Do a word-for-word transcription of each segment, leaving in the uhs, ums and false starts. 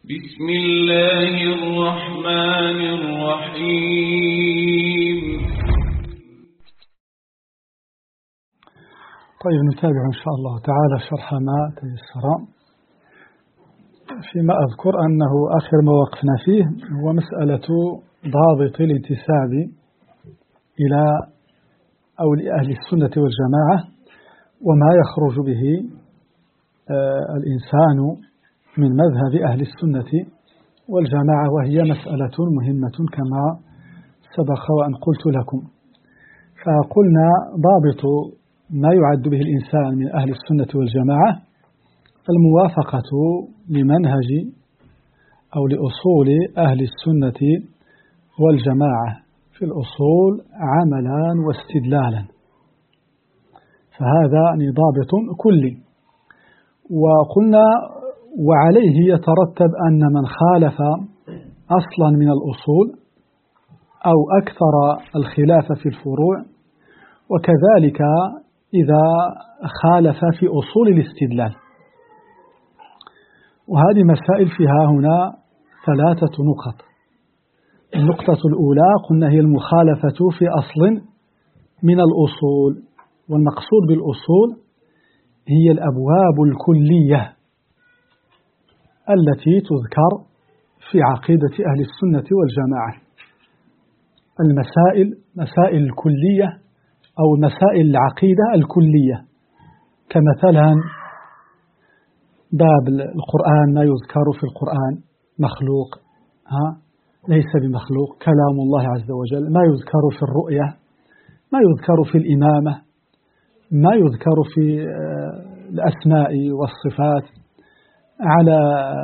بسم الله الرحمن الرحيم. طيب نتابع إن شاء الله تعالى شرح ما تيسر. فيما أذكر أنه آخر ما وقفنا فيه هو مسألة ضابط الانتساب إلى أو لأهل السنة والجماعة وما يخرج به الإنسان من مذهب أهل السنة والجماعة، وهي مسألة مهمة كما سبق وأن قلت لكم. فقلنا ضابط ما يعد به الإنسان من أهل السنة والجماعة الموافقة لمنهج أو لأصول أهل السنة والجماعة في الأصول عملا واستدلالا، فهذا ضابط كلي. وقلنا وعليه يترتب أن من خالف أصلا من الأصول أو أكثر الخلاف في الفروع، وكذلك إذا خالف في أصول الاستدلال. وهذه مسائل فيها هنا ثلاثة نقط. النقطة الأولى قلنا هي المخالفة في أصل من الأصول، والمقصود بالأصول هي الأبواب الكلية التي تذكر في عقيدة أهل السنة والجماعة. المسائل مسائل الكلية أو مسائل العقيدة الكلية، كمثلا باب القرآن، ما يذكر في القرآن مخلوق ها ليس بمخلوق، كلام الله عز وجل، ما يذكر في الرؤية، ما يذكر في الإمامة، ما يذكر في الأسماء والصفات، على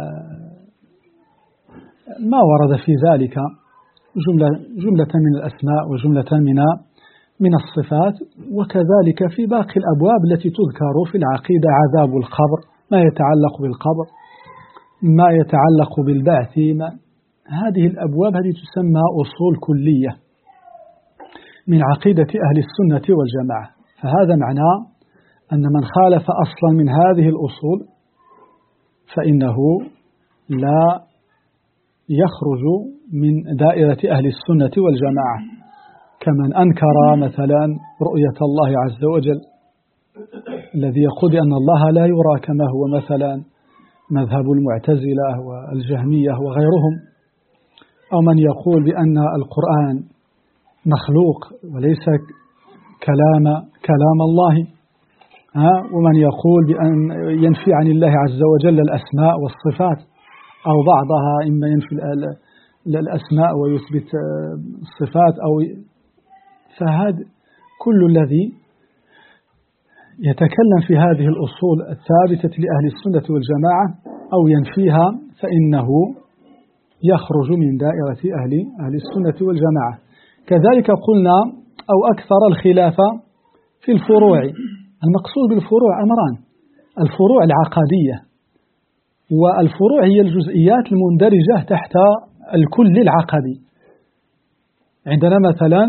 ما ورد في ذلك جملة, جملة من الأسماء وجملة من من الصفات. وكذلك في باقي الأبواب التي تذكر في العقيدة، عذاب القبر، ما يتعلق بالقبر، ما يتعلق بالبعث، ما هذه الأبواب هذه تسمى أصول كلية من عقيدة أهل السنة والجماعة. فهذا معناه أن من خالف أصلا من هذه الأصول فإنه لا يخرج من دائرة أهل السنة والجماعة، كمن أنكر مثلا رؤية الله عز وجل، الذي يقول أن الله لا يرى، كما هو مثلا مذهب المعتزلة والجهمية وغيرهم. أو من يقول بأن القرآن مخلوق وليس كلام كلام الله، ها ومن يقول بأن ينفي عن الله عز وجل الأسماء والصفات أو بعضها، إما ينفي الأسماء ويثبت الصفات، أو فهذا كل الذي يتكلم في هذه الأصول الثابتة لأهل السنة والجماعة أو ينفيها فإنه يخرج من دائرة أهل أهل السنة والجماعة. كذلك قلنا أو أكثر الخلاف في الفروع. المقصود بالفروع أمران: الفروع العقدية، والفروع هي الجزئيات المندرجة تحت الكل العقدي. عندنا مثلا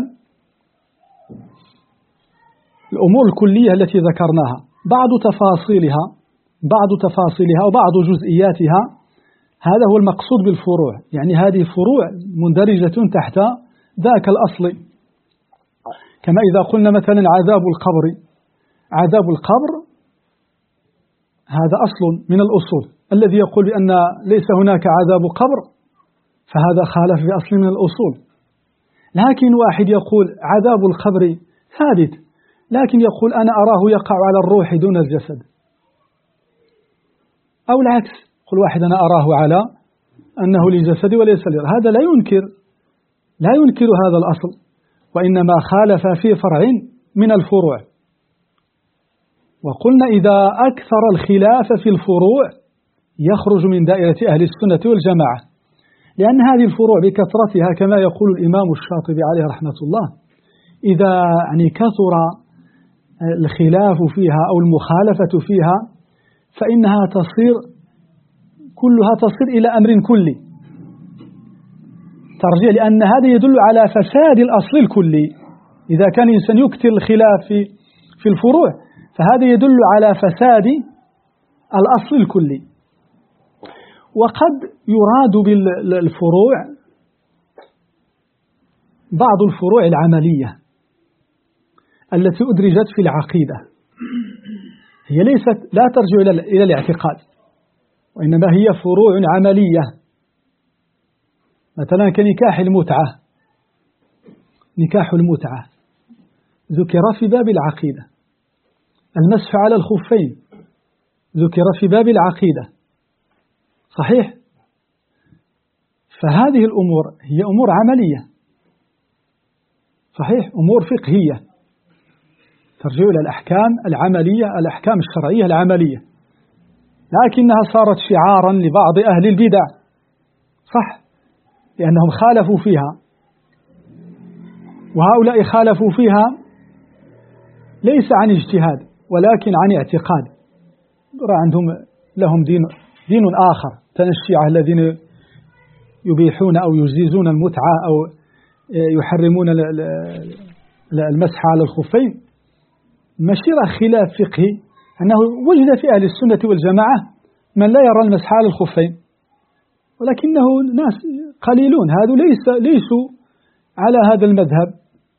الأمور الكلية التي ذكرناها، بعض تفاصيلها بعض تفاصيلها وبعض جزئياتها، هذا هو المقصود بالفروع، يعني هذه فروع مندرجة تحت ذاك الأصل. كما إذا قلنا مثلا عذاب القبر، عذاب القبر هذا أصل من الأصول. الذي يقول بأن ليس هناك عذاب قبر فهذا خالف في أصل من الأصول. لكن واحد يقول عذاب القبر ثابت، لكن يقول أنا أراه يقع على الروح دون الجسد، أو العكس، يقول واحد أنا أراه على أنه للجسد وليس للروح، هذا لا ينكر لا ينكر هذا الأصل، وإنما خالف في فرع من الفروع. وقلنا إذا أكثر الخلاف في الفروع يخرج من دائرة أهل السنة والجماعة، لأن هذه الفروع بكثرتها كما يقول الإمام الشاطبي عليه رحمة الله، إذا يعني كثر الخلاف فيها أو المخالفة فيها فإنها تصير كلها تصير إلى أمر كلي ترجع، لأن هذا يدل على فساد الأصل الكلي. إذا كان الإنسان يكثر الخلاف في في الفروع فهذا يدل على فساد الأصل الكلي. وقد يراد بالفروع بعض الفروع العملية التي أدرجت في العقيدة، هي ليست لا ترجع إلى الاعتقاد، وإنما هي فروع عملية، مثلا كنكاح المتعة. نكاح المتعة ذكر في باب العقيدة، المسح على الخفين ذكر في باب العقيدة، صحيح؟ فهذه الأمور هي أمور عملية، صحيح، أمور فقهية ترجع إلى الأحكام العملية، الأحكام الشرعية العملية، لكنها صارت شعارا لبعض أهل البدع، صح، لأنهم خالفوا فيها، وهؤلاء خالفوا فيها ليس عن اجتهاد ولكن عن اعتقاد، عندهم لهم دين دين آخر. الشيعة الذين يبيحون أو يجيزون المتعة أو يحرمون المسح على الخفين، مشير خلاف فقهي أنه وجد في أهل السنة والجماعة من لا يرى المسح على الخفين، ولكنه ناس قليلون، هذو ليس ليسوا على هذا المذهب.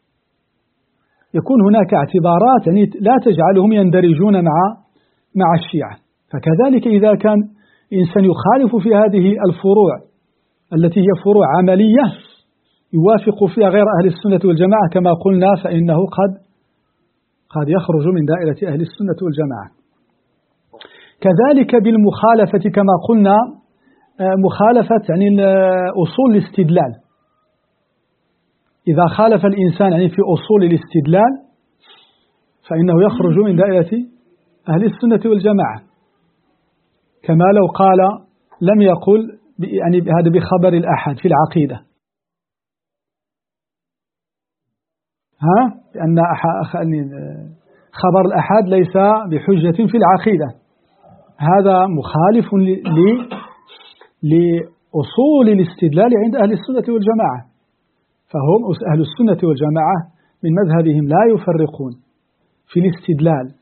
يكون هناك اعتبارات يعني لا تجعلهم يندرجون مع مع الشيعة. فكذلك إذا كان إنسان يخالف في هذه الفروع التي هي فروع عملية يوافق فيها غير أهل السنة والجماعة كما قلنا، فإنه قد قد يخرج من دائرة أهل السنة والجماعة. كذلك بالمخالفة كما قلنا، مخالفة يعني أصول الاستدلال، إذا خالف الإنسان يعني في أصول الاستدلال فإنه يخرج من دائرة أهل السنة والجماعة، كما لو قال لم يقل يعني هذا بخبر الأحد في العقيدة، ها، لأن خبر الأحد ليس بحجة في العقيدة، هذا مخالف لأصول الاستدلال عند أهل السنة والجماعة. فهم أهل السنة والجماعة من مذهبهم لا يفرقون في الاستدلال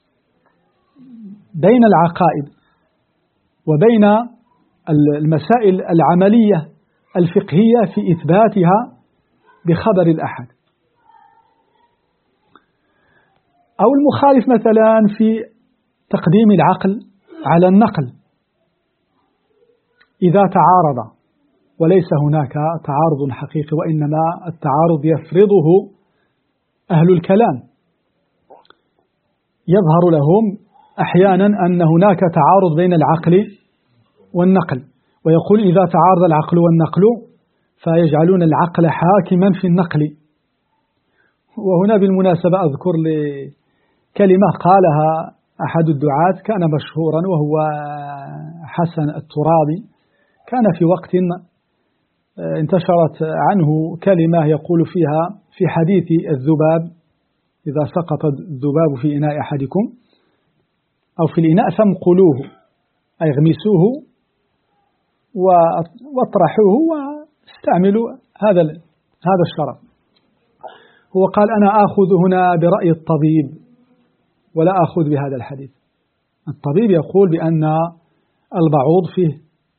بين العقائد وبين المسائل العملية الفقهية في إثباتها بخبر الأحد، أو المخالف مثلا في تقديم العقل على النقل إذا تعارض، وليس هناك تعارض حقيقي، وإنما التعارض يفرضه أهل الكلام، يظهر لهم أحيانا أن هناك تعارض بين العقل والنقل، ويقول إذا تعارض العقل والنقل فيجعلون العقل حاكما في النقل. وهنا بالمناسبة أذكر لكلمة قالها أحد الدعاة كان مشهورا وهو حسن الترابي، كان في وقت انتشرت عنه كلمة يقول فيها في حديث الذباب إذا سقط الذباب في إناء أحدكم أو في الإناء فامقلوه، أي اغمسوه واطرحوه واستعملوا هذا هذا الشراب. هو قال أنا آخذ هنا برأي الطبيب ولا آخذ بهذا الحديث. الطبيب يقول بأن البعوض فيه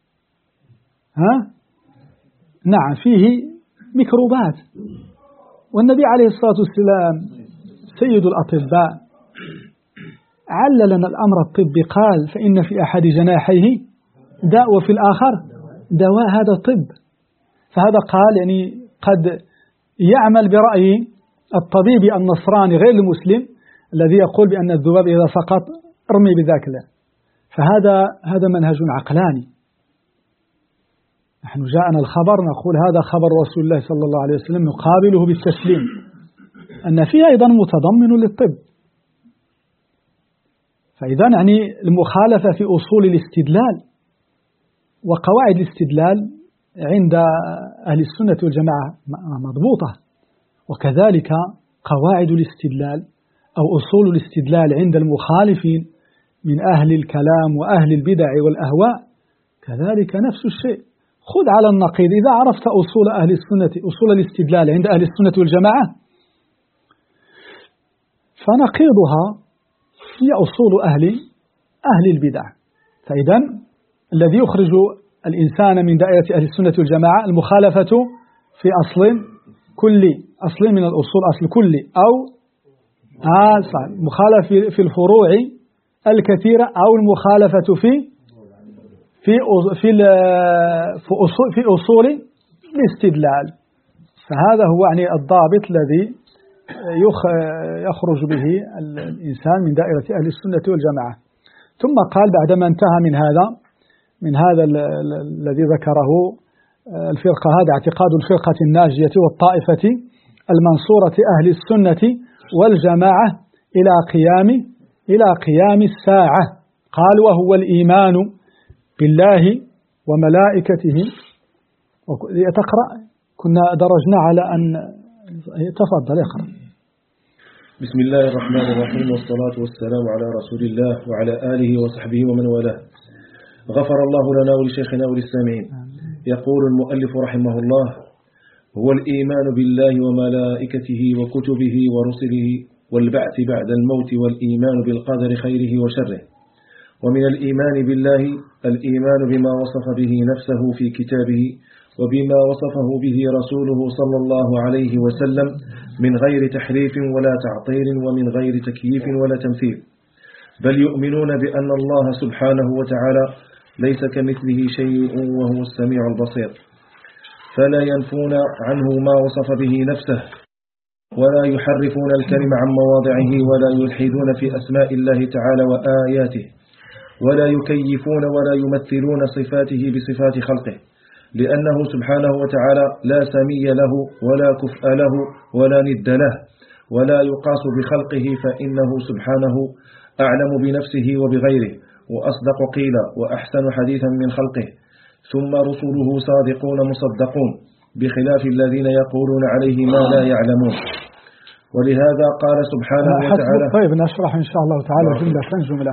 ها نعم فيه ميكروبات، والنبي عليه الصلاة والسلام سيد الأطباء علل لنا الأمر الطبي، قال فإن في أحد جناحيه داء وفي الآخر دواء، هذا طب. فهذا قال يعني قد يعمل برأي الطبيب النصراني غير المسلم الذي يقول بأن الذباب إذا سقط ارمي بذاك الله، فهذا هذا منهج عقلاني. نحن جاءنا الخبر نقول هذا خبر رسول الله صلى الله عليه وسلم نقابله بالتسليم، أن فيه أيضا متضمن للطب. فإذا يعني المخالفة في أصول الاستدلال وقواعد الاستدلال عند أهل السنة والجماعة مضبوطة، وكذلك قواعد الاستدلال أو أصول الاستدلال عند المخالفين من أهل الكلام وأهل البدع والأهواء كذلك نفس الشيء. خذ على النقيض، إذا عرفت أصول أهل السنة أصول الاستدلال عند أهل السنة والجماعة فنقيضها هي أصول أهل أهل البدع. فإذا الذي يخرج الإنسان من دائرة أهل السنة والجماعة المخالفة في أصل كل أصل من الأصول أصل كل أو آه مخالفة في الفروع الكثيرة أو المخالفة في في في في أصول في أصول الاستدلال. فهذا هو يعني الضابط الذي يخرج به الإنسان من دائرة أهل السنة والجماعة. ثم قال بعدما انتهى من هذا من هذا الذي ذكره الفرقة، هذا اعتقاد الفرقة الناجية والطائفة المنصورة أهل السنة والجماعة إلى قيام إلى قيام الساعة. قال وهو الإيمان بالله وملائكته. تقرأ كنا درجنا على أن تفضل اقرأ. بسم الله الرحمن الرحيم والصلاة والسلام على رسول الله وعلى آله وصحبه ومن والاه. غفر الله لنا ولشيخنا وللسامعين. يقول المؤلف رحمه الله: هو الإيمان بالله وملائكته وكتبه ورسله والبعث بعد الموت والإيمان بالقدر خيره وشره. ومن الإيمان بالله الإيمان بما وصف به نفسه في كتابه وبما وصفه به رسوله صلى الله عليه وسلم من غير تحريف ولا تعطيل ومن غير تكييف ولا تمثيل، بل يؤمنون بأن الله سبحانه وتعالى ليس كمثله شيء وهو السميع البصير، فلا ينفون عنه ما وصف به نفسه ولا يحرفون الكلم عن مواضعه ولا يلحدون في أسماء الله تعالى وآياته ولا يكيفون ولا يمثلون صفاته بصفات خلقه، لأنه سبحانه وتعالى لا سمي له ولا كفء له ولا ند له ولا يقاس بخلقه، فإنه سبحانه أعلم بنفسه وبغيره وأصدق قيلا وأحسن حديثا من خلقه. ثم رسله صادقون مصدقون بخلاف الذين يقولون عليه ما لا يعلمون. ولهذا قال سبحانه وتعالى. طيب نشرح إن شاء الله تعالى جملة جملة.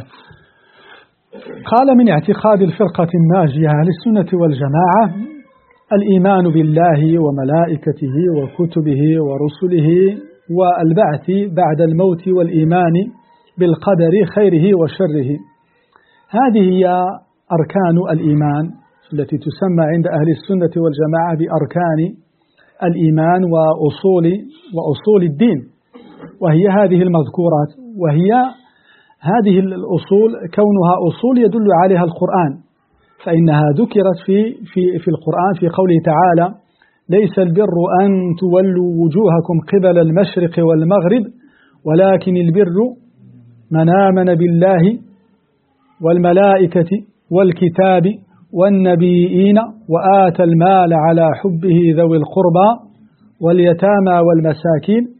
قال من اعتقاد الفرقة الناجية للسنة والجماعة الإيمان بالله وملائكته وكتبه ورسله والبعث بعد الموت والإيمان بالقدر خيره وشره. هذه هي أركان الإيمان التي تسمى عند أهل السنة والجماعة بأركان الإيمان وأصول وأصول الدين، وهي هذه المذكورات. وهي هذه الأصول كونها أصول يدل عليها القرآن، فإنها ذكرت في في في القرآن في قوله تعالى: ليس البر أن تولوا وجوهكم قبل المشرق والمغرب ولكن البر من آمن بالله والملائكة والكتاب والنبيين وآتى المال على حبه ذوي القربى واليتامى والمساكين.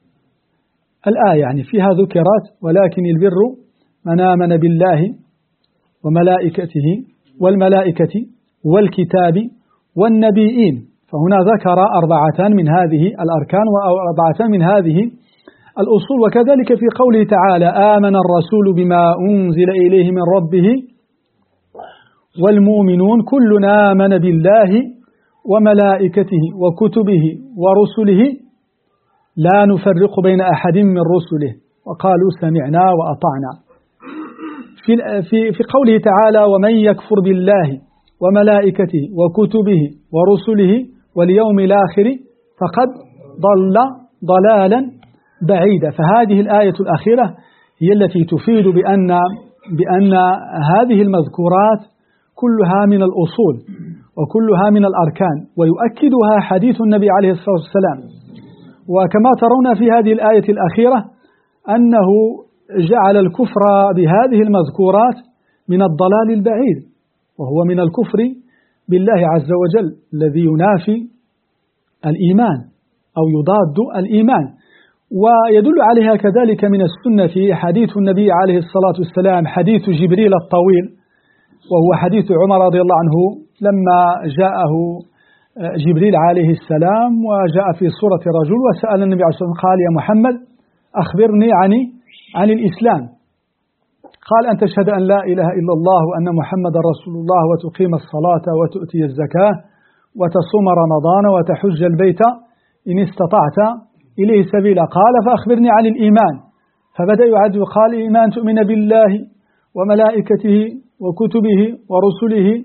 الآية يعني فيها ذكرت ولكن البر من آمن بالله وملائكته والملائكة والكتاب والنبيين. فهنا ذكر أربعة من هذه الأركان وأربعة من هذه الأصول. وكذلك في قوله تعالى: آمن الرسول بما أنزل إليه من ربه والمؤمنون كلنا آمن بالله وملائكته وكتبه ورسله لا نفرق بين أحد من رسله وقالوا سمعنا وأطعنا. في في في قوله تعالى: ومن يكفر بالله وملائكته وكتبه ورسله واليوم الآخر فقد ضل ضلالا بعيدا. فهذه الآية الأخيرة هي التي تفيد بأن بأن هذه المذكورات كلها من الأصول وكلها من الأركان، ويؤكدها حديث النبي عليه الصلاة والسلام. وكما ترون في هذه الآية الأخيرة أنه جعل الكفر بهذه المذكورات من الضلال البعيد، وهو من الكفر بالله عز وجل الذي ينافي الإيمان أو يضاد الإيمان. ويدل عليها كذلك من السنة حديث النبي عليه الصلاة والسلام، حديث جبريل الطويل، وهو حديث عمر رضي الله عنه لما جاءه جبريل عليه السلام وجاء في صورة رجل وسأل النبي عليه الصلاة والسلام قال: يا محمد أخبرني عن عن الإسلام. قال: أن تشهد أن لا إله إلا الله وأن محمد رسول الله وتقيم الصلاة وتؤتي الزكاة وتصوم رمضان وتحج البيت إن استطعت إليه سبيلا. قال: فأخبرني عن الإيمان. فبدأ يعد قال: الإيمان تؤمن بالله وملائكته وكتبه ورسله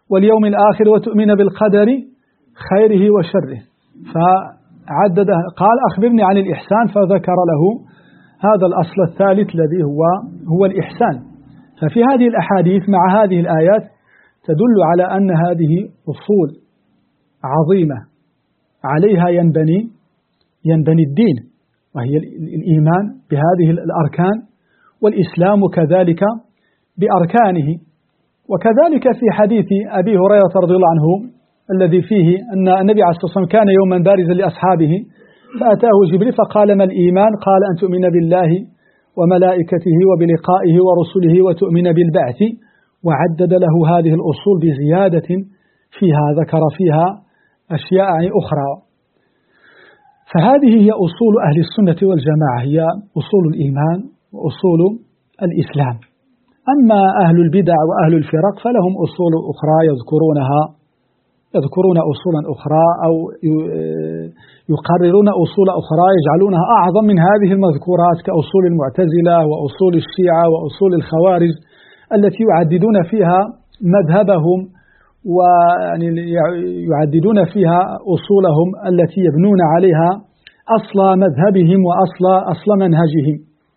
واليوم الآخر وتؤمن بالقدر خيره وشره. فعدد قال أخبرني عن الإحسان فذكر له هذا الأصل الثالث الذي هو هو الإحسان. ففي هذه الأحاديث مع هذه الآيات تدل على أن هذه أصول عظيمة عليها ينبني ينبني الدين، وهي الإيمان بهذه الأركان، والإسلام كذلك بأركانه. وكذلك في حديث أبي هريرة رضي الله عنه الذي فيه أن النبي عليه الصلاة والسلام كان يوما بارزا لأصحابه فأتاه جبريل فقال ما الإيمان؟ قال أن تؤمن بالله وملائكته وبلقائه ورسله وتؤمن بالبعث، وعدد له هذه الأصول بزيادة فيها ذكر فيها أشياء أخرى. فهذه هي أصول أهل السنة والجماعة، هي أصول الإيمان وأصول الإسلام. أما أهل البدع وأهل الفرق فلهم أصول أخرى يذكرونها يذكرون أصولا أخرى أو يقررون أصول أخرى يجعلونها أعظم من هذه المذكورات كأصول المعتزلة وأصول الشيعة وأصول الخوارج التي يعددون فيها مذهبهم ويعني يعددون فيها أصولهم التي يبنون عليها أصل مذهبهم وأصل أصل منهجهم.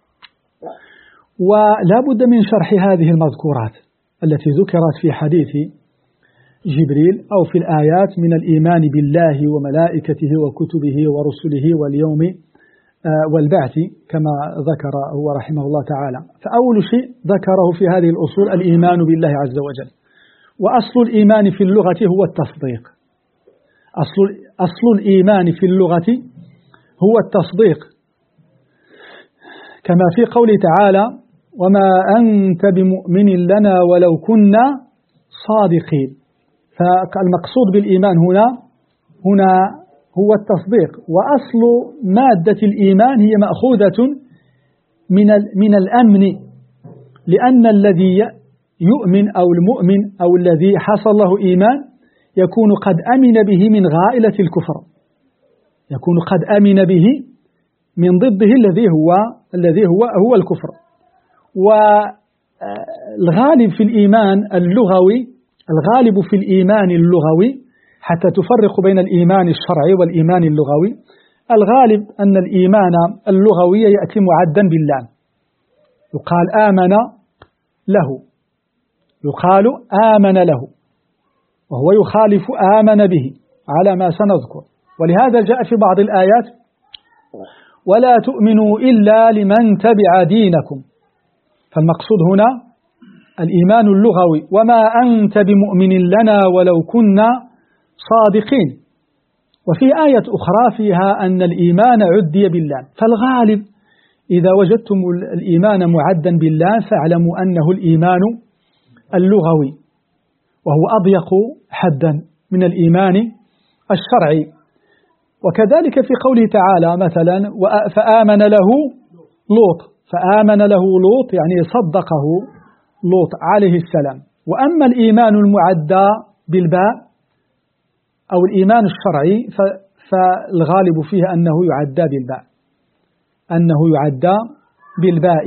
ولا بد من شرح هذه المذكورات التي ذكرت في حديث جبريل أو في الآيات من الإيمان بالله وملائكته وكتبه ورسله واليوم والبعث كما ذكر هو رحمه الله تعالى. فأول شيء ذكره في هذه الأصول الإيمان بالله عز وجل. وأصل الإيمان في اللغة هو التصديق. أصل, أصل الإيمان في اللغة هو التصديق، كما في قوله تعالى وما أنت بمؤمن لنا ولو كنا صادقين. فالمقصود بالإيمان هنا هنا هو التصديق. وأصل مادة الإيمان هي مأخوذة من من الأمن، لأن الذي يؤمن أو المؤمن أو الذي حصل له إيمان يكون قد أمن به من غائلة الكفر، يكون قد أمن به من ضده الذي هو الذي هو هو الكفر. والغالب في الإيمان اللغوي الغالب في الإيمان اللغوي حتى تفرق بين الإيمان الشرعي والإيمان اللغوي، الغالب أن الإيمان اللغوي يأتي معدا باللام، يقال آمن له، يقال آمن له، وهو يخالف آمن به على ما سنذكر. ولهذا جاء في بعض الآيات ولا تؤمنوا إلا لمن تبع دينكم. فالمقصود هنا الإيمان اللغوي وما أنت بمؤمن لنا ولو كنا صادقين. وفي آية أخرى فيها أن الإيمان عدي باللام. فالغالب إذا وجدتم الإيمان معدا باللام فاعلموا أنه الإيمان اللغوي، وهو أضيق حدا من الإيمان الشرعي. وكذلك في قوله تعالى مثلا فآمن له لوط، فآمن له لوط يعني صدقه لوط عليه السلام. وأما الإيمان المعدى بالباء أو الإيمان الشرعي فالغالب فيه أنه يعدى بالباء أنه يعدى بالباء.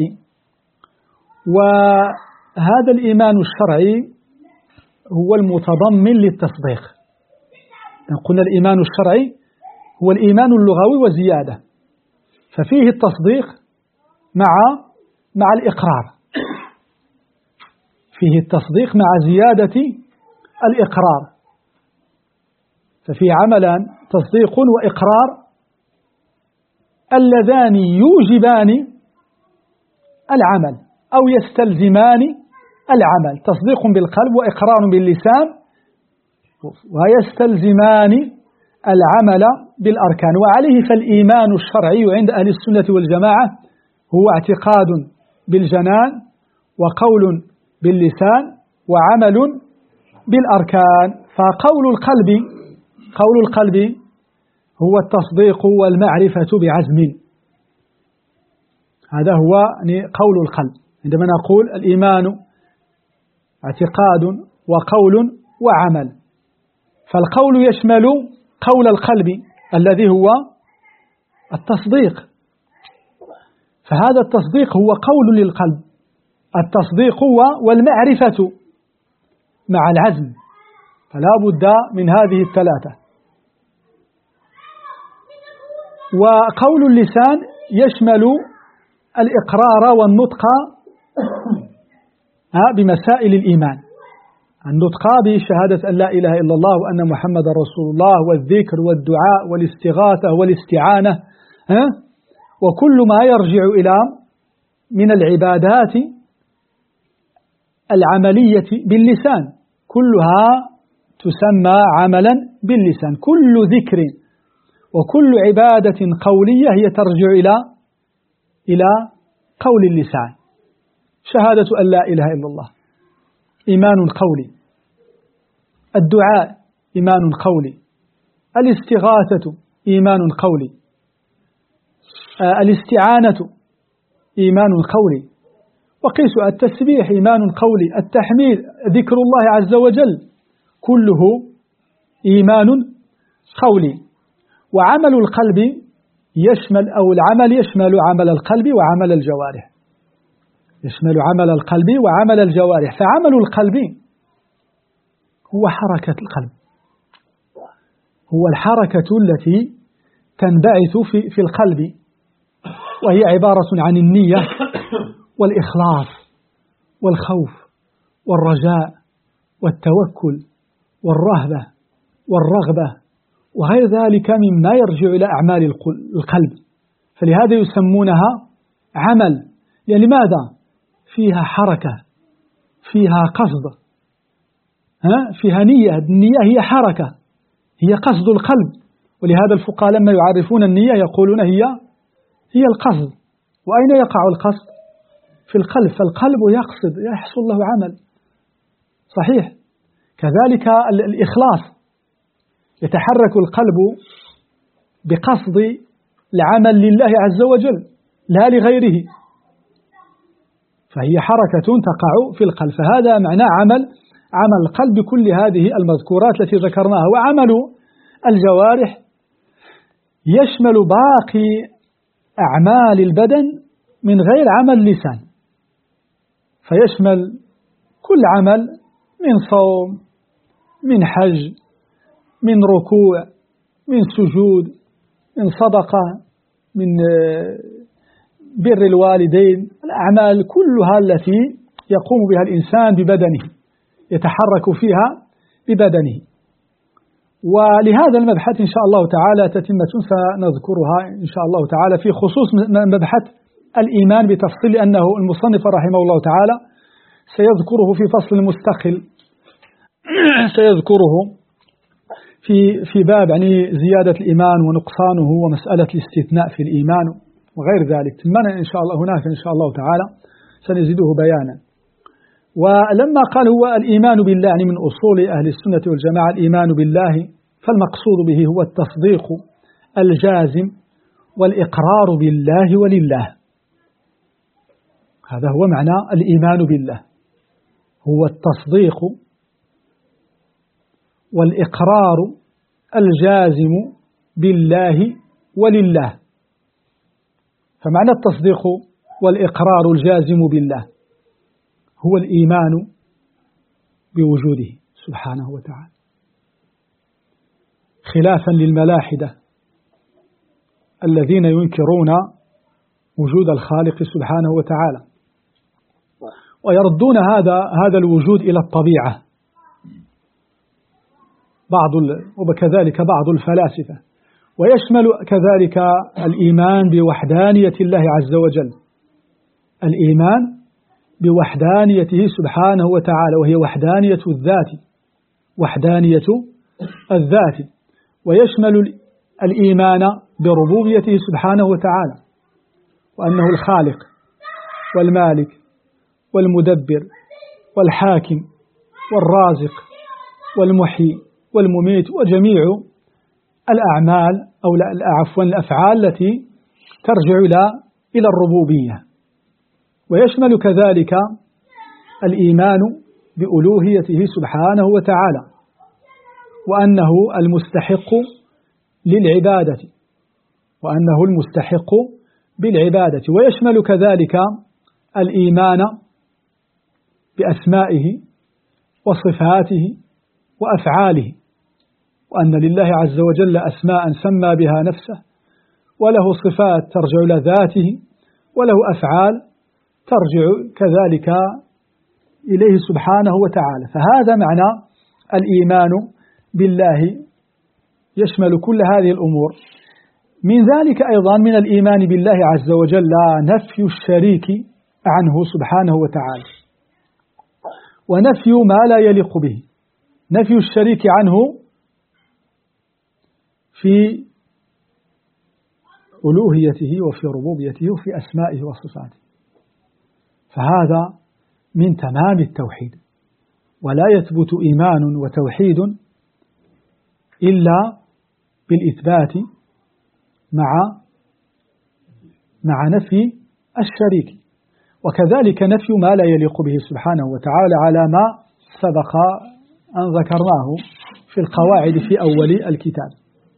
وهذا الإيمان الشرعي هو المتضمن للتصديق. قلنا الإيمان الشرعي هو الإيمان اللغوي وزيادة، ففيه التصديق مع مع الإقرار، فيه التصديق مع زيادة الإقرار. ففي عملان تصديق وإقرار اللذان يوجبان العمل أو يستلزمان العمل، تصديق بالقلب وإقرار باللسان، ويستلزمان العمل بالأركان. وعليه فالإيمان الشرعي عند أهل السنة والجماعة هو اعتقاد بالجنان وقول باللسان وعمل بالأركان. فقول القلب قول القلب هو التصديق والمعرفة بعزم، هذا هو قول القلب. عندما نقول الإيمان اعتقاد وقول وعمل، فالقول يشمل قول القلب الذي هو التصديق، فهذا التصديق هو قول للقلب، التصديق هو والمعرفة مع العزم فلا بد من هذه الثلاثة. وقول اللسان يشمل الإقرار والنطق بمسائل الإيمان، النطق بشهادة أن لا إله إلا الله وأن محمد رسول الله، والذكر والدعاء والاستغاثة والاستعانة، وكل ما يرجع إلى من العبادات العملية باللسان كلها تسمى عملا باللسان. كل ذكر وكل عبادة قولية هي ترجع إلى إلى قول اللسان. شهادة أن لا إله إلا الله إيمان قولي، الدعاء إيمان قولي، الاستغاثة إيمان قولي، الاستعانة إيمان قولي، وقيس التسبيح إيمان قولي، التحميد ذكر الله عز وجل كله إيمان قولي. وعمل القلب يشمل أو العمل يشمل عمل القلب وعمل الجوارح، يشمل عمل القلب وعمل الجوارح. فعمل القلب هو حركة القلب، هو الحركة التي تنبعث في في القلب، وهي عبارة عن النية والإخلاص والخوف والرجاء والتوكل والرهبة والرغبة وغير ذلك مما يرجع إلى أعمال القلب. فلهذا يسمونها عمل. يعني لماذا؟ فيها حركة، فيها قصد، ها؟ فيها نية. النية هي حركة، هي قصد القلب. ولهذا الفقهاء لما يعرفون النية يقولون هي هي القصد. وأين يقع القصد؟ في القلب. فالقلب يقصد، يحصل له عمل صحيح. كذلك الإخلاص، يتحرك القلب بقصد العمل لله عز وجل لا لغيره، فهي حركة تقع في القلب. فهذا معنى عمل عمل القلب بكل هذه المذكورات التي ذكرناها. وعمل الجوارح يشمل باقي أعمال البدن من غير عمل اللسان، فيشمل كل عمل من صوم، من حج، من ركوع، من سجود، من صدقة، من بر الوالدين، الأعمال كلها التي يقوم بها الإنسان ببدنه، يتحرك فيها ببدنه. ولهذا المبحث إن شاء الله تعالى تتمة سنذكرها إن شاء الله تعالى في خصوص مبحث الإيمان بتفصيل، لأنه المصنف رحمه الله تعالى سيذكره في فصل مستقل، سيذكره في في باب يعني زيادة الإيمان ونقصانه ومسألة الاستثناء في الإيمان وغير ذلك. ثم إن شاء الله هناك إن شاء الله تعالى سنزيده بيانا. ولما قال هو الإيمان بالله يعني من أصول أهل السنة والجماعة الإيمان بالله، فالمقصود به هو التصديق الجازم والإقرار بالله ولله. هذا هو معنى الإيمان بالله، هو التصديق والإقرار الجازم بالله ولله. فمعنى التصديق والإقرار الجازم بالله هو الإيمان بوجوده سبحانه وتعالى، خلافا للملاحدة الذين ينكرون وجود الخالق سبحانه وتعالى ويردون هذا هذا الوجود إلى الطبيعة، بعض وكذلك بعض الفلاسفة. ويشمل كذلك الإيمان بوحدانية الله عز وجل، الإيمان بوحدانيته سبحانه وتعالى، وهي وحدانية الذات، وحدانية الذات. ويشمل الإيمان بربوبيته سبحانه وتعالى، وأنه الخالق والمالك والمدبر والحاكم والرازق والمحيي والمميت، وجميع الأعمال أو عفوا الأفعال التي ترجع إلى إلى الربوبية. ويشمل كذلك الإيمان بألوهيته سبحانه وتعالى، وأنه المستحق للعبادة، وأنه المستحق بالعبادة. ويشمل كذلك الإيمان بأسمائه وصفاته وأفعاله، وأن لله عز وجل أسماء سمى بها نفسه، وله صفات ترجع إلى ذاته، وله أفعال ترجع كذلك إليه سبحانه وتعالى. فهذا معنى الإيمان بالله، يشمل كل هذه الأمور. من ذلك أيضا من الإيمان بالله عز وجل نفي الشريك عنه سبحانه وتعالى، ونفي ما لا يليق به، نفي الشريك عنه في ألوهيته وفي ربوبيته وفي أسمائه وصفاته، فهذا من تمام التوحيد. ولا يثبت إيمان وتوحيد إلا بالإثبات مع مع نفي الشريك، وكذلك نفي ما لا يليق به سبحانه وتعالى على ما سبق أن ذكرناه في القواعد في أول الكتاب.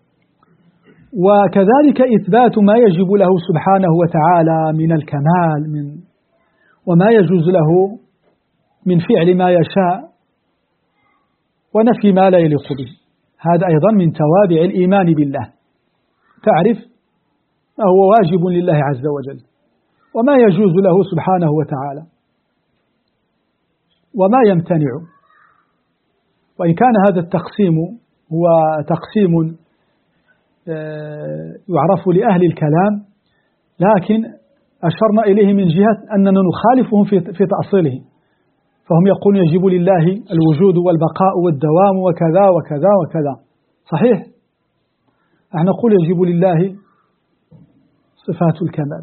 وكذلك إثبات ما يجب له سبحانه وتعالى من الكمال من وما يجوز له من فعل ما يشاء، ونفي ما لا يليق به. هذا أيضا من توابع الإيمان بالله، تعرف ما هو واجب لله عز وجل، وما يجوز له سبحانه وتعالى، وما يمتنع. وإن كان هذا التقسيم هو تقسيم يعرف لأهل الكلام، لكن أشرنا إليه من جهة أننا نخالفهم في تأصيله، فهم يقولون يجب لله الوجود والبقاء والدوام وكذا وكذا وكذا، صحيح؟ نحن نقول يجب لله صفات الكمال،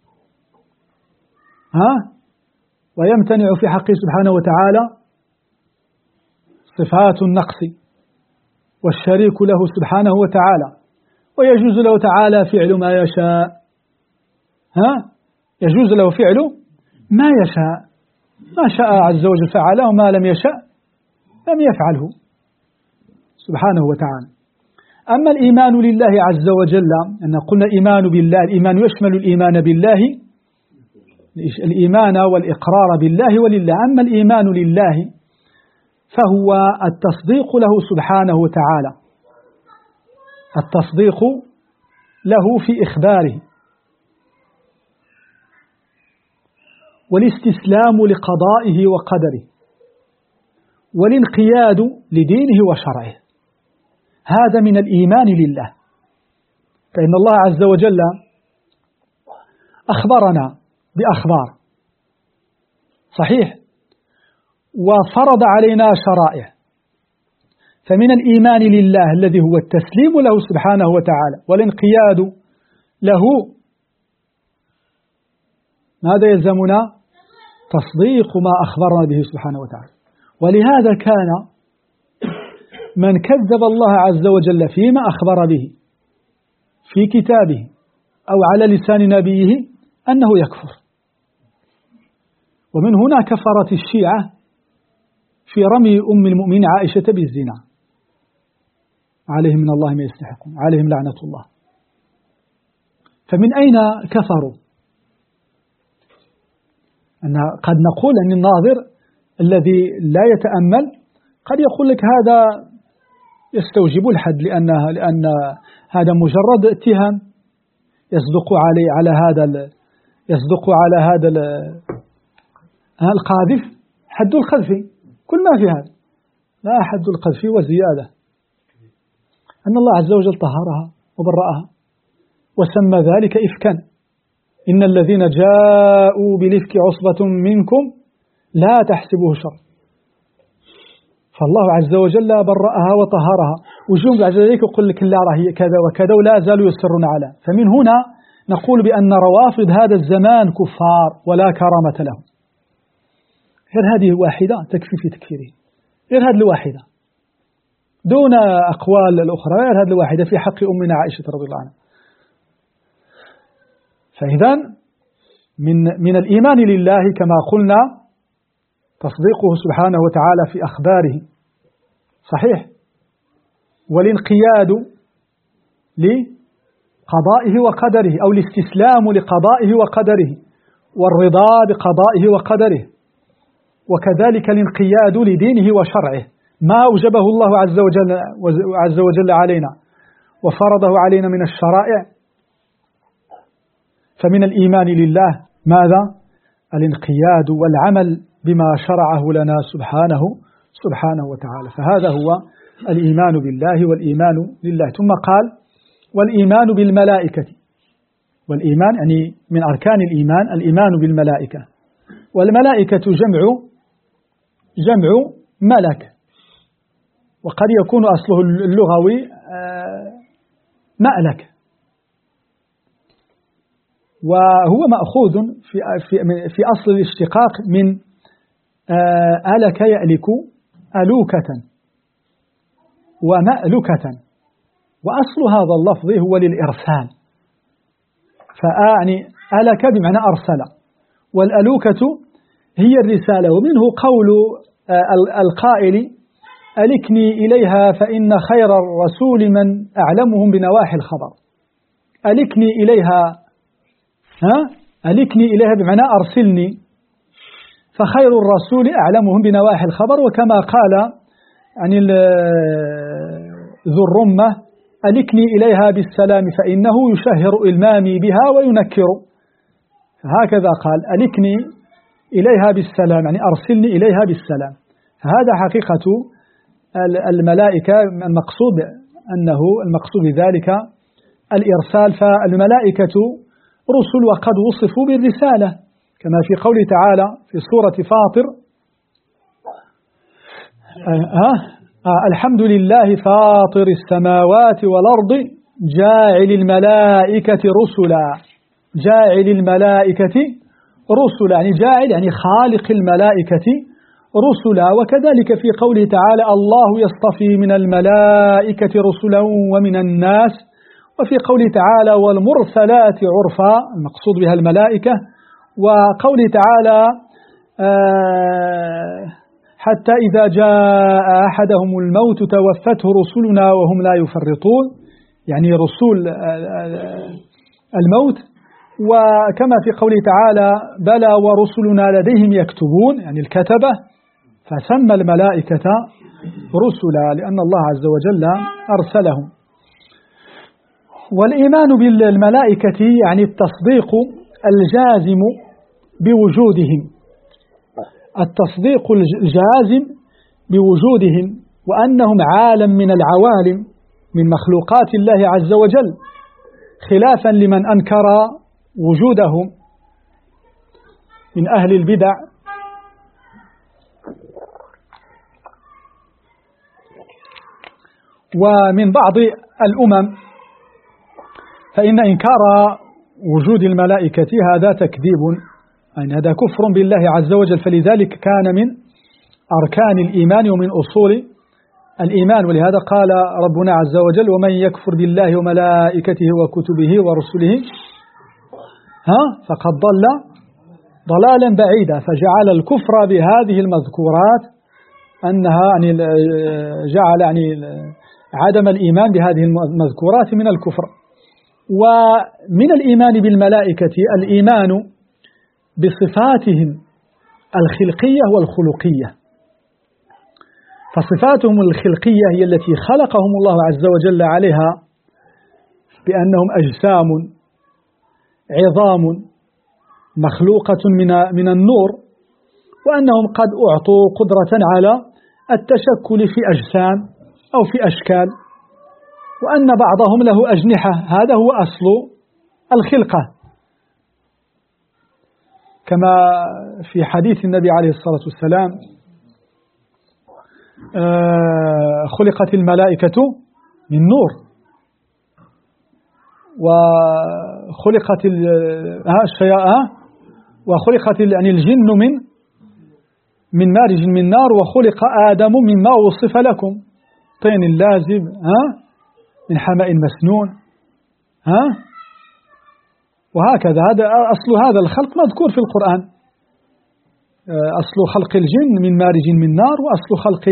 ها؟ ويمتنع في حقه سبحانه وتعالى صفات النقص والشريك له سبحانه وتعالى، ويجوز له تعالى فعل ما يشاء، ها؟ يجوز له فعل ما يشاء، ما شاء عز وجل فعله، وما لم يشاء لم يفعله سبحانه وتعالى. أما الإيمان لله عز وجل، أن قلنا إيمان بالله، الإيمان يشمل الإيمان بالله، الإيمان والإقرار بالله ولله. أما الإيمان لله فهو التصديق له سبحانه وتعالى، التصديق له في إخباره، والاستسلام لقضائه وقدره، والانقياد لدينه وشرعه. هذا من الإيمان لله، فإن الله عز وجل أخبرنا بأخبار، صحيح، وفرض علينا شرائع. فمن الإيمان لله الذي هو التسليم له سبحانه وتعالى والانقياد له، ماذا يلزمنا؟ تصديق ما أخبرنا به سبحانه وتعالى. ولهذا كان من كذب الله عز وجل فيما أخبر به في كتابه أو على لسان نبيه أنه يكفر. ومن هنا كفرت الشيعة في رمي أم المؤمنين عائشة بالزنا، عليهم من الله ما يستحقون، عليهم لعنة الله. فمن أين كفروا؟ أن قد نقول أن الناظر الذي لا يتأمل قد يقول لك هذا يستوجب الحد، لأن لأن هذا مجرد اتهام يصدق عليه على هذا يصدق على هذا القاذف حد القذف، كل ما في هذا لا حد القذف وزيادة. أن الله عز وجل طهرها وبرأها وسمى ذلك إفكا، إن الذين جاءوا بالإفك عصبة منكم لا تحسبوه شر. فالله عز وجل برأها وطهرها، وجوم بعد ذلك يقول لك لا راه هي كذا وكذا، ولا زالوا يصرون على. فمن هنا نقول بأن روافض هذا الزمان كفار ولا كرامة لهم. غير هذه واحدة تكفي في تكفيره، غير هذه الواحدة دون أقوال الأخرى، غير هذه الواحدة في حق أمنا عائشة رضي الله عنها. فإذا من من الإيمان لله كما قلنا تصديقه سبحانه وتعالى في أخباره، صحيح، والانقياد لقضائه وقدره، أو الاستسلام لقضائه وقدره، والرضا بقضائه وقدره، وكذلك الانقياد لدينه وشرعه. ما أوجبه الله عز وجل, عز وجل علينا وفرضه علينا من الشرائع. فمن الإيمان لله ماذا؟ الانقياد والعمل بما شرعه لنا سبحانه سبحانه وتعالى. فهذا هو الإيمان بالله والإيمان لله. ثم قال والإيمان بالملائكة. والإيمان يعني من أركان الإيمان الإيمان بالملائكة. والملائكة جمع جمع ملك، وقد يكون أصله اللغوي مألك، وهو مأخوذ في في في أصل الاشتقاق من ألك يألك ألوكة ومألكة، وأصل هذا اللفظ هو للإرسال. فأعني ألك بمعنى أرسل، والألوكة هي الرسالة. ومنه قول القائل ألكني إليها فإن خير الرسول من أعلمهم بنواحي الخبر. ألكني إليها، ها ألكني إليها بمعنى أرسلني، فخير الرسول أعلمهم بنواحي الخبر. وكما قال عن ذو الرمة ألكني إليها بالسلام فإنه يشهر إلمامي بها وينكر. هكذا قال ألكني إليها بالسلام، يعني أرسلني إليها بالسلام. هذا حقيقة الملائكة. المقصود أنه المقصود بذلك الإرسال. فالملائكة رسل وقد وصفوا بالرسالة، كما في قوله تعالى في سورة فاطر آه آه الحمد لله فاطر السماوات والأرض جاعل الملائكة رسلا. جاعل الملائكة رسلا يعني جاعل يعني خالق الملائكة رسلا. وكذلك في قوله تعالى الله يصطفي من الملائكة رسلا ومن الناس. وفي قوله تعالى والمرسلات عرفا، المقصود بها الملائكة. وقوله تعالى آه حتى إذا جاء أحدهم الموت توفته رسلنا وهم لا يفرطون، يعني رسول الموت. وكما في قوله تعالى بلى ورسلنا لديهم يكتبون، يعني الكتبة. فسمى الملائكة رسلا لأن الله عز وجل أرسلهم. والإيمان بالملائكة يعني التصديق الجازم بوجودهم، التصديق الجازم بوجودهم، وأنهم عالم من العوالم من مخلوقات الله عز وجل، خلافا لمن أنكر وجودهم من أهل البدع. ومن بعض الأمم فإن إنكار وجود الملائكة هذا تكذيب، يعني هذا كفر بالله عز وجل. فلذلك كان من أركان الإيمان ومن أصول الإيمان. ولهذا قال ربنا عز وجل ومن يكفر بالله وملائكته وكتبه ورسله ها فقد ضل ضلالا بعيدا. فجعل الكفر بهذه المذكورات أنها يعني جعل يعني عدم الإيمان بهذه المذكورات من الكفر. ومن الإيمان بالملائكة الإيمان بصفاتهم الخلقية والخلقية. فصفاتهم الخلقية هي التي خلقهم الله عز وجل عليها، بأنهم أجسام عظام مخلوقة من من النور، وأنهم قد أعطوا قدرة على التشكل في أجسام أو في أشكال، وأن بعضهم له أجنحة. هذا هو أصل الخلقة، كما في حديث النبي عليه الصلاة والسلام خلقت الملائكة من نور، وخلقت الشياء وخلقت يعني الجن من من مارج من نار، وخلق آدم مما وصف لكم طين لازب ها من حمأ مسنون ها وهكذا. هذا أصل هذا الخلق مذكور في القرآن. أصل خلق الجن من مارج من نار، وأصل خلق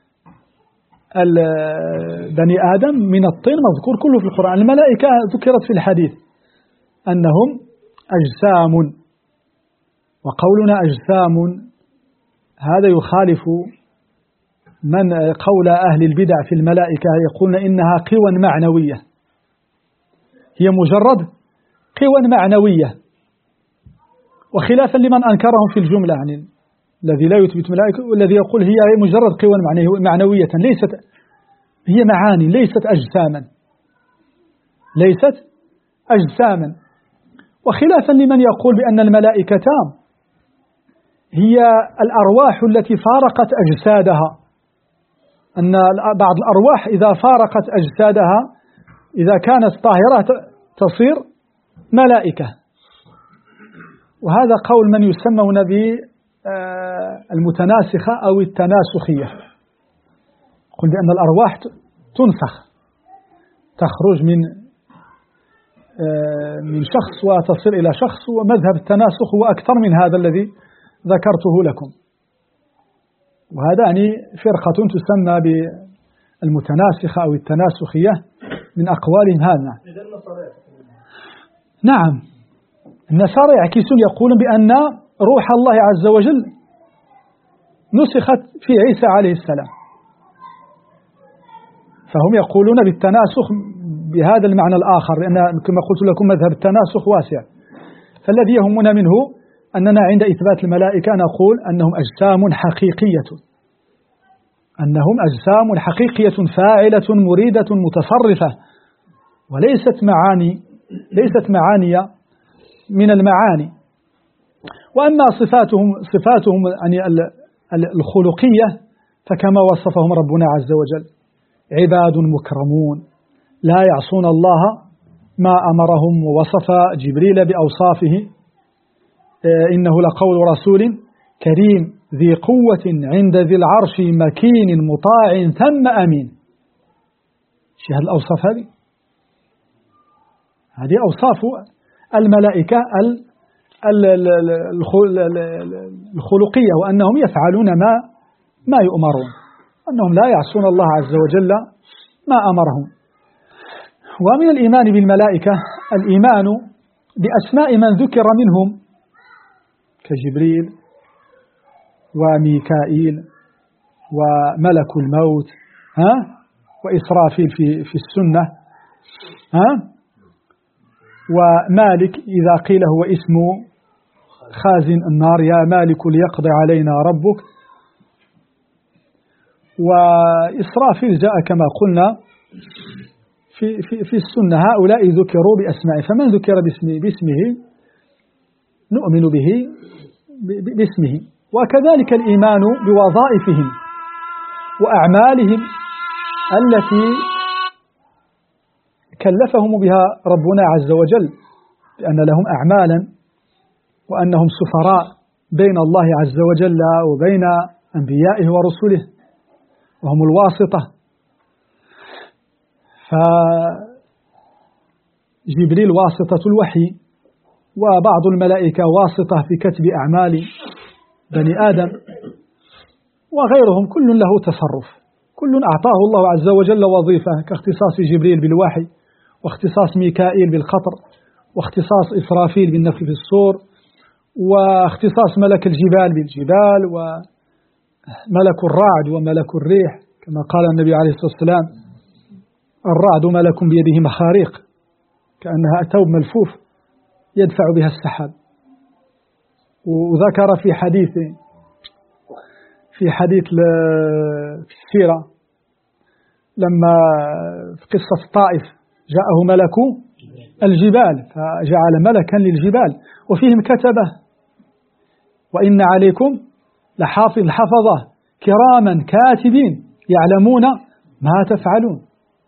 بني آدم من الطين مذكور كله في القرآن. الملائكة ذكرت في الحديث أنهم أجسام، وقولنا أجسام هذا يخالف من قول أهل البدع في الملائكة يقولون إنها قوى معنوية، هي مجرد قوى معنوية، وخلافا لمن أنكرهم في الجملة، يعني الذي لا يثبت ملائكة والذي يقول هي مجرد قوى معنوية ليست هي معاني ليست أجساما ليست أجساما وخلافا لمن يقول بأن الملائكة هي الأرواح التي فارقت أجسادها، أن بعض الأرواح إذا فارقت أجسادها إذا كانت طاهرة تصير ملائكة. وهذا قول من يسمون بالمتناسخة أو التناسخية، قل بأن الأرواح تنسخ تخرج من من شخص وتصل إلى شخص، ومذهب التناسخ هو أكثر من هذا الذي ذكرته لكم. وهذا يعني فرقة تسمى بالمتناسخة أو التناسخية من أقوالهم هذا. نعم، النصارى يعكسون يقولون بأن روح الله عز وجل نسخت في عيسى عليه السلام، فهم يقولون بالتناسخ بهذا المعنى الآخر، لأن كما قلت لكم مذهب التناسخ واسع. فالذي يهمنا منه أننا عند إثبات الملائكة نقول أنهم أجسام حقيقية، أنهم أجسام حقيقية فاعلة مريدة متصرفة، وليست معاني ليست معاني من المعاني. وأما صفاتهم صفاتهم يعني الخلقية فكما وصفهم ربنا عز وجل: عباد مكرمون لا يعصون الله ما أمرهم. ووصف جبريل بأوصافه: إنه لقول رسول كريم ذي قوة عند ذي العرش مكين مطاع ثم أمين. شو الأوصاف هذه؟ هذه أوصاف الملائكة الخلقية، وأنهم يفعلون ما ما يؤمرون، أنهم لا يعصون الله عز وجل ما أمرهم. ومن الإيمان بالملائكة الإيمان بأسماء من ذكر منهم كجبريل وميكائيل وملك الموت ها وإسرافيل في في السنة ها ومالك إذا قيل هو اسم خازن النار: يا مالك ليقضي علينا ربك. وإسرافيل جاء كما قلنا في في في السنة. هؤلاء ذكروا بأسمائه، فمن ذكر باسمه باسمه نؤمن به باسمه. وكذلك الإيمان بوظائفهم وأعمالهم التي كلفهم بها ربنا عز وجل، بأن لهم أعمالا وأنهم سفراء بين الله عز وجل وبين أنبيائه ورسله، وهم الواسطة. فجبريل واسطة الوحي، وبعض الملائكة واسطة في كتب أعمال بني آدم، وغيرهم كل له تصرف، كل أعطاه الله عز وجل وظيفة، كاختصاص جبريل بالوحي، واختصاص ميكائيل بالقطر، واختصاص إسرافيل بالنفخ في الصور، واختصاص ملك الجبال بالجبال، وملك الرعد وملك الريح، كما قال النبي عليه الصلاة والسلام: الرعد ملك بيده مخاريق كأنها ثوب ملفوف يدفع بها السحاب. وذكر في حديث في حديث في السيرة لما في قصة الطائف جاءه ملك الجبال فجعل ملكا للجبال وفيهم كتبه: وإن عليكم لحافظ حفظه كراما كاتبين يعلمون ما تفعلون.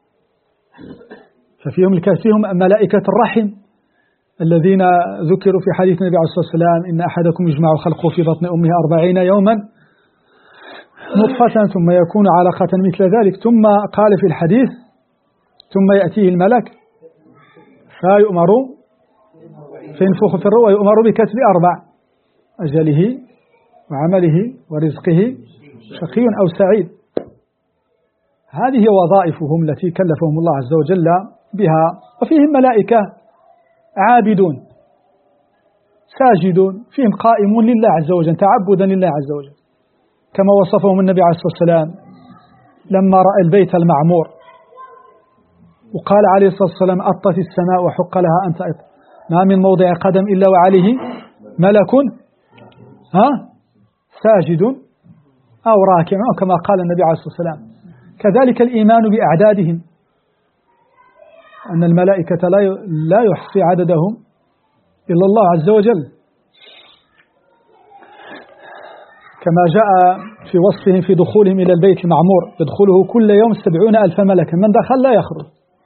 ففيهم فيهم ملائكة الرحم الذين ذكروا في حديث النبي عليه الصلاة والسلام: إن أحدكم يجمع خلقه في بطن أمه أربعين يوما نطفة ثم يكون علقة مثل ذلك، ثم قال في الحديث: ثم يأتيه الملك فيؤمر فينفخ في الروح ويؤمر بكتب أربع: أجله وعمله ورزقه شقي أو سعيد. هذه وظائفهم التي كلفهم الله عز وجل بها. وفيهم ملائكة عابدون ساجدون، فيهم قائمون لله عز وجل تعبدا لله عز وجل، كما وصفهم النبي عليه الصلاة والسلام لما رأى البيت المعمور وقال عليه الصلاة والسلام أطت السماء وحق لها أن تأط، ما من موضع قدم إلا وعليه ملك ها ساجد أو راكع، كما قال النبي عليه الصلاة والسلام. كذلك الإيمان بأعدادهم، أن الملائكة لا يحصي عددهم إلا الله عز وجل، كما جاء في وصفهم في دخولهم إلى البيت المعمور يدخله كل يوم سبعون ألف ملكا، من دخل لا يخرج.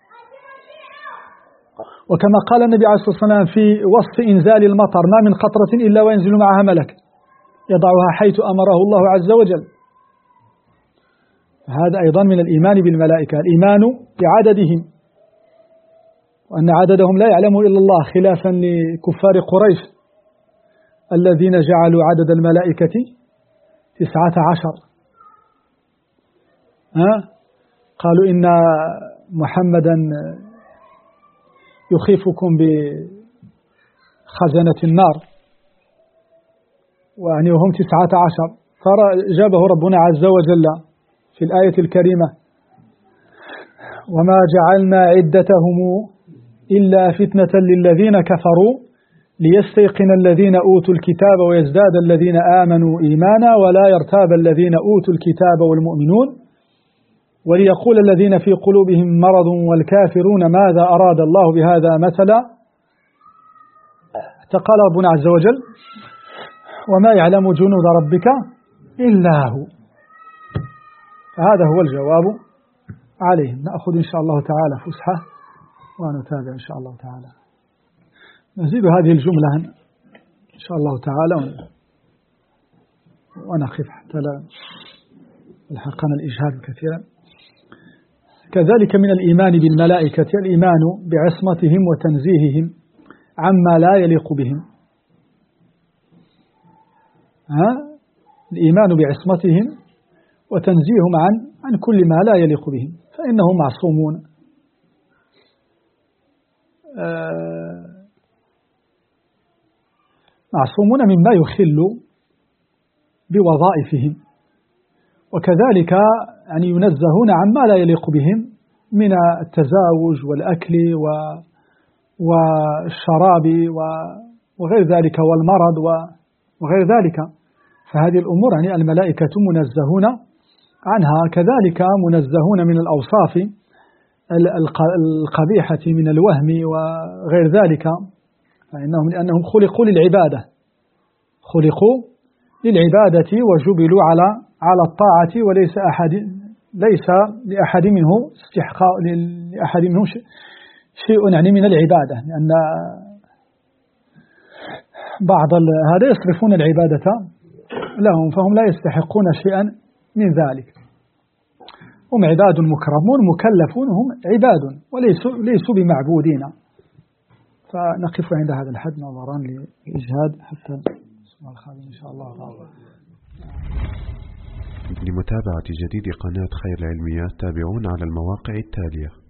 وكما قال النبي عليه الصلاة والسلام في وصف إنزال المطر: ما من قطرة إلا وينزل معها ملك يضعها حيث أمره الله عز وجل. هذا أيضا من الإيمان بالملائكة، الإيمان بعددهم، وأن عددهم لا يعلمه إلا الله، خلافا لكفار قريش الذين جعلوا عدد الملائكة تسعة عشر. ها؟ قالوا إن محمدا يخيفكم بخزنة النار، ويعني وهم تسعة عشر. فجابه ربنا عز وجل في الآية الكريمة: وما جعلنا عدتهم إلا فتنة للذين كفروا ليستيقن الذين أوتوا الكتاب ويزداد الذين آمنوا إيمانا ولا يرتاب الذين أوتوا الكتاب والمؤمنون وليقول الذين في قلوبهم مرض والكافرون ماذا أراد الله بهذا مثلا. قال ربنا عز وجل: وما يعلم جنود ربك إلا هو. فهذا هو الجواب عليهم. نأخذ إن شاء الله تعالى فسحة ونتابع إن شاء الله تعالى، نزيد هذه الجملة إن شاء الله تعالى ونقف حتى لا يلحقنا الإجهاد كثيرا. كذلك من الإيمان بالملائكة الإيمان بعصمتهم وتنزيههم عما لا يليق بهم. ها؟ الإيمان بعصمتهم وتنزيههم عن عن كل ما لا يليق بهم، فإنهم معصومون آه معصومون مما يخل بوظائفهم، وكذلك يعني ينزهون عما لا يليق بهم من التزاوج والأكل والشراب وغير ذلك والمرض وغير ذلك. فهذه الأمور يعني الملائكة منزهون عنها. كذلك منزهون من الأوصاف القبيحة من الوهم وغير ذلك، فإنهم لأنهم خلقوا للعبادة، خلقوا للعبادة وجبلوا على على الطاعة، وليس أحد ليس لأحد منه استحقاق لأحد منه شيء يعني من العبادة، لأن بعض هذا يصرفون العبادة لهم، فهم لا يستحقون شيئا من ذلك. هم عباد مكرمون مكلفون، هم عباد وليسوا ليسوا بمعبودين. فنقف عند هذا الحد نظرا للإجهاد حتى الأسبوع القادم إن شاء الله تعالى. لمتابعة جديد قناة خير العلميات تابعونا على المواقع التالية: